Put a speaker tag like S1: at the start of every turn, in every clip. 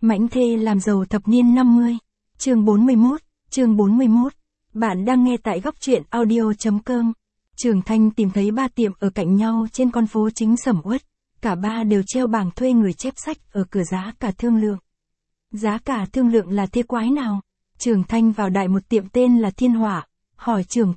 S1: Mãnh thê làm giàu thập niên 50. Chương 41. Bạn đang nghe tại góc truyện audio.com. Trường Thanh tìm thấy 3 tiệm ở cạnh nhau trên con phố chính sầm uất. Cả 3 đều treo bảng thuê người chép sách ở cửa giá cả thương lượng. Giá cả thương lượng là thế quái nào? Trường Thanh vào đại một tiệm tên là Thiên Hỏa, hỏi trưởng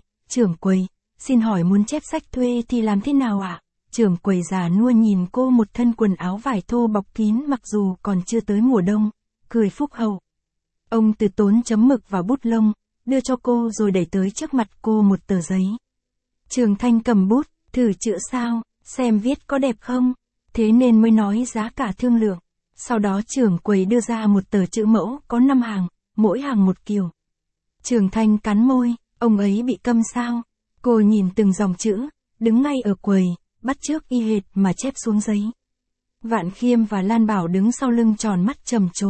S1: quầy, xin hỏi muốn chép sách thuê thì làm thế nào ạ? Trưởng quầy già nua nhìn cô một thân quần áo vải thô bọc kín mặc dù còn chưa tới mùa đông, cười phúc hậu. Ông từ tốn chấm mực vào bút lông, đưa cho cô rồi đẩy tới trước mặt cô một tờ giấy. Trường Thanh cầm bút, thử chữa sao, xem viết có đẹp không, thế nên mới nói giá cả thương lượng. Sau đó trưởng quầy đưa ra một tờ chữ mẫu có 5 hàng, mỗi hàng một kiểu. Trường Thanh cắn môi, ông ấy bị câm sao? Cô nhìn từng dòng chữ, đứng ngay ở quầy, bắt chước y hệt mà chép xuống giấy. Vạn Khiêm và Lan Bảo đứng sau lưng tròn mắt trầm trồ.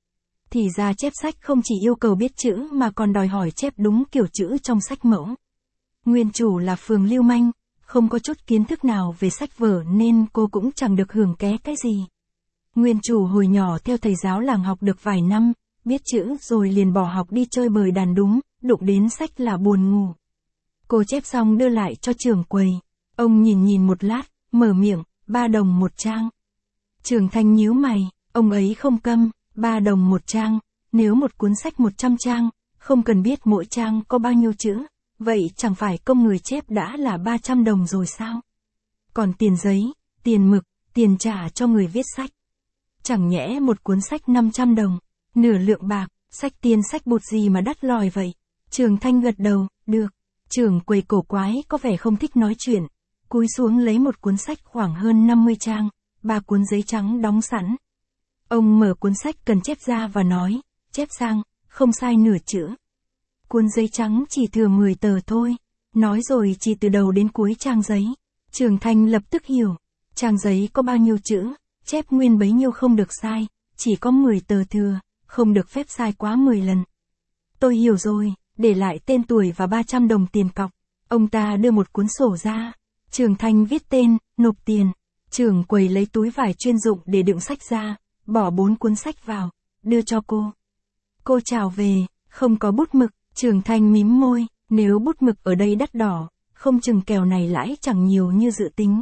S1: Thì ra chép sách không chỉ yêu cầu biết chữ mà còn đòi hỏi chép đúng kiểu chữ trong sách mẫu. Nguyên chủ là phường lưu manh, không có chút kiến thức nào về sách vở nên cô cũng chẳng được hưởng ké cái gì. Nguyên chủ hồi nhỏ theo thầy giáo làng học được vài năm, biết chữ rồi liền bỏ học đi chơi bời đàn đúng, đụng đến sách là buồn ngủ. Cô chép xong đưa lại cho trưởng quầy. Ông nhìn một lát, mở miệng, 3 đồng một trang. Trường Thanh nhíu mày, ông ấy không câm, 3 đồng một trang, nếu một cuốn sách 100 trang, không cần biết mỗi trang có bao nhiêu chữ, vậy chẳng phải công người chép đã là 300 đồng rồi sao? Còn tiền giấy, tiền mực, tiền trả cho người viết sách. Chẳng nhẽ một cuốn sách 500 đồng, nửa lượng bạc, sách tiên sách bột gì mà đắt lòi vậy? Trường Thanh gật đầu, được. Trưởng quầy cổ quái có vẻ không thích nói chuyện. Cúi xuống lấy một cuốn sách khoảng hơn 50 trang, 3 cuốn giấy trắng đóng sẵn. Ông mở cuốn sách cần chép ra và nói, chép sang, không sai nửa chữ. Cuốn giấy trắng chỉ thừa 10 tờ thôi, nói rồi chỉ từ đầu đến cuối trang giấy. Trường Thanh lập tức hiểu, trang giấy có bao nhiêu chữ, chép nguyên bấy nhiêu không được sai, chỉ có 10 tờ thừa, không được phép sai quá 10 lần. Tôi hiểu rồi, để lại tên tuổi và 300 đồng tiền cọc. Ông ta đưa một cuốn sổ ra. Trường Thanh viết tên, nộp tiền. Trưởng quầy lấy túi vải chuyên dụng để đựng sách ra, bỏ 4 cuốn sách vào, đưa cho cô. Cô chào về, không có bút mực. Trường Thanh mím môi, nếu bút mực ở đây đắt đỏ, không chừng kèo này lãi chẳng nhiều như dự tính.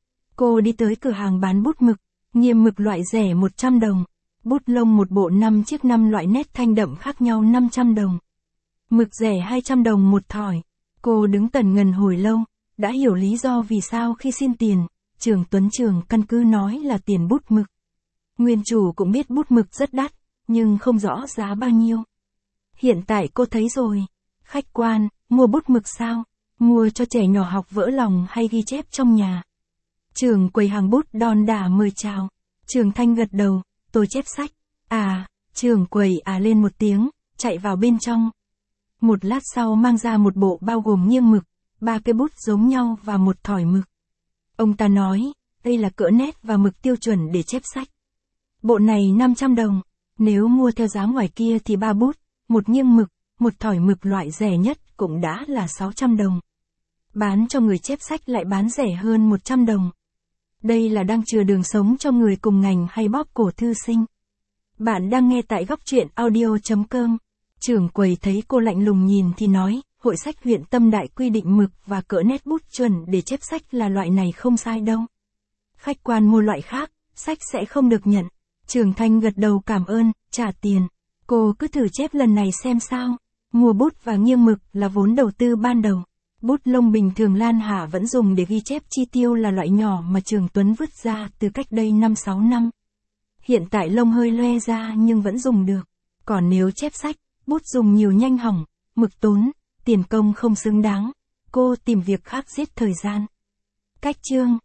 S1: Cô đi tới cửa hàng bán bút mực, nghiêm mực loại rẻ 100 đồng, bút lông một bộ 5 chiếc 5 loại nét thanh đậm khác nhau 500 đồng. Mực rẻ 200 đồng một thỏi. Cô đứng tần ngần hồi lâu, đã hiểu lý do vì sao khi xin tiền, Trường Tuấn Trường căn cứ nói là tiền bút mực. Nguyên chủ cũng biết bút mực rất đắt, nhưng không rõ giá bao nhiêu. Hiện tại cô thấy rồi. Khách quan, mua bút mực sao? Mua cho trẻ nhỏ học vỡ lòng hay ghi chép trong nhà? Trưởng quầy hàng bút đon đả mời chào. Trường Thanh gật đầu, tôi chép sách. À, trưởng quầy lên một tiếng, chạy vào bên trong. Một lát sau mang ra một bộ bao gồm nghiêng mực, 3 cái bút giống nhau và một thỏi mực. Ông ta nói, đây là cỡ nét và mực tiêu chuẩn để chép sách. Bộ này 500 đồng, nếu mua theo giá ngoài kia thì 3 bút, một nghiêng mực, một thỏi mực loại rẻ nhất cũng đã là 600 đồng. Bán cho người chép sách lại bán rẻ hơn 100 đồng. Đây là đang chừa đường sống cho người cùng ngành hay bóp cổ thư sinh. Bạn đang nghe tại góc truyện audio.com. Trưởng quầy thấy cô lạnh lùng nhìn thì nói, hội sách huyện Tâm Đại quy định mực và cỡ nét bút chuẩn để chép sách là loại này không sai đâu. Khách quan mua loại khác, sách sẽ không được nhận. Trường Thanh gật đầu cảm ơn, trả tiền. Cô cứ thử chép lần này xem sao. Mua bút và nghiêng mực là vốn đầu tư ban đầu. Bút lông bình thường Lan Hà vẫn dùng để ghi chép chi tiêu là loại nhỏ mà Trường Tuấn vứt ra từ cách đây 5-6 năm. Hiện tại lông hơi loe ra nhưng vẫn dùng được. Còn nếu chép sách, bút dùng nhiều nhanh hỏng, mực tốn, tiền công không xứng đáng. Cô tìm việc khác giết thời gian. Cách chương